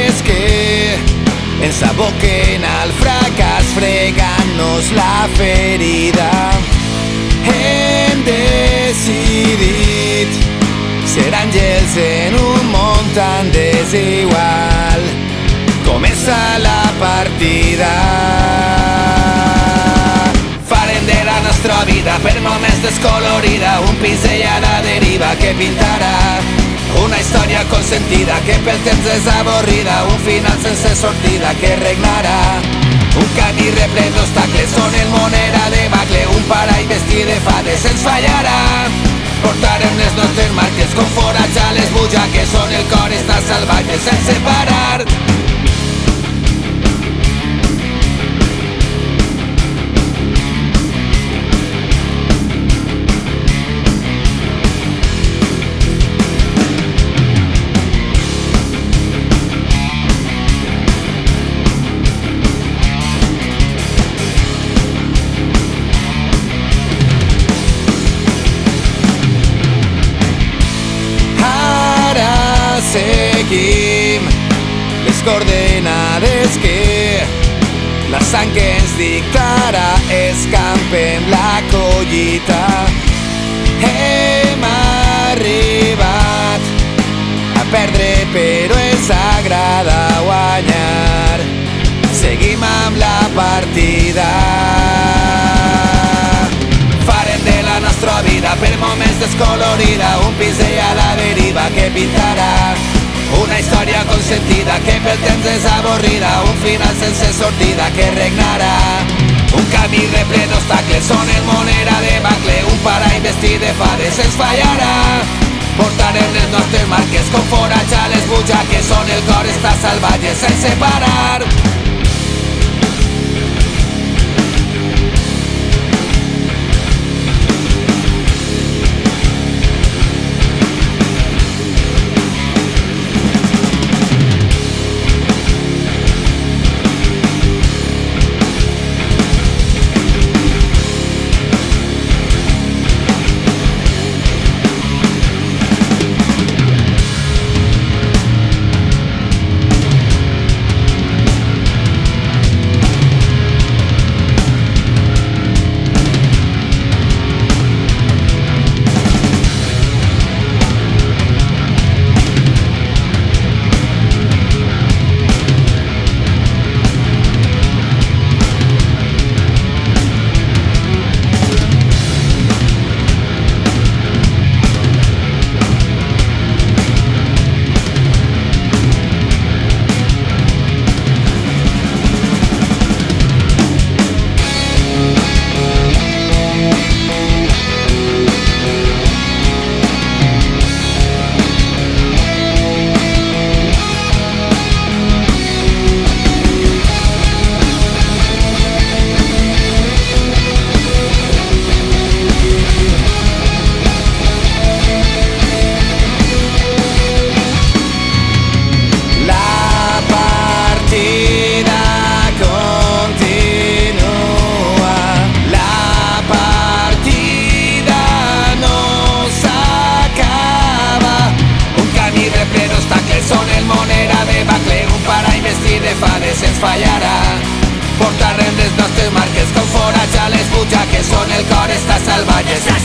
onades que ens aboquen al fracàs fregant-nos la ferida. Hem decidit ser àngels en un món tan desigual. Comença la partida. Farem de la nostra vida per moments descolorida un pinzell a la deriva que pintarà una història consentida que pel temps és avorrida, un final sense sortida que regnarà. Un camí reple d'obstacles on el món era debacle, un parany vestit de fades ens fallarà. Portarem les nostres marques com forats a les butxaques on el cor està salvatge sense parar. Seguim les coordenades que la sang que ens dictarà. Escampem la collita. Hem arribat a perdre però ens agrada guanyar. Seguim amb la partida. Farem de la nostra vida per moments descolorida un pinzell a la deriva que pintarà una història consentida que pel temps és avorrida, un final sense sortida que regnarà. Un camí reple d'obstacles on el món era debacle, un parany vestit de fades ens fallarà. Portarem les nostres marques com forats a les butxaques on el cor està salvatge sense parar. Ens fallarà. Portarem les nostres marques com forats a les butxaques on el cor està salvatge.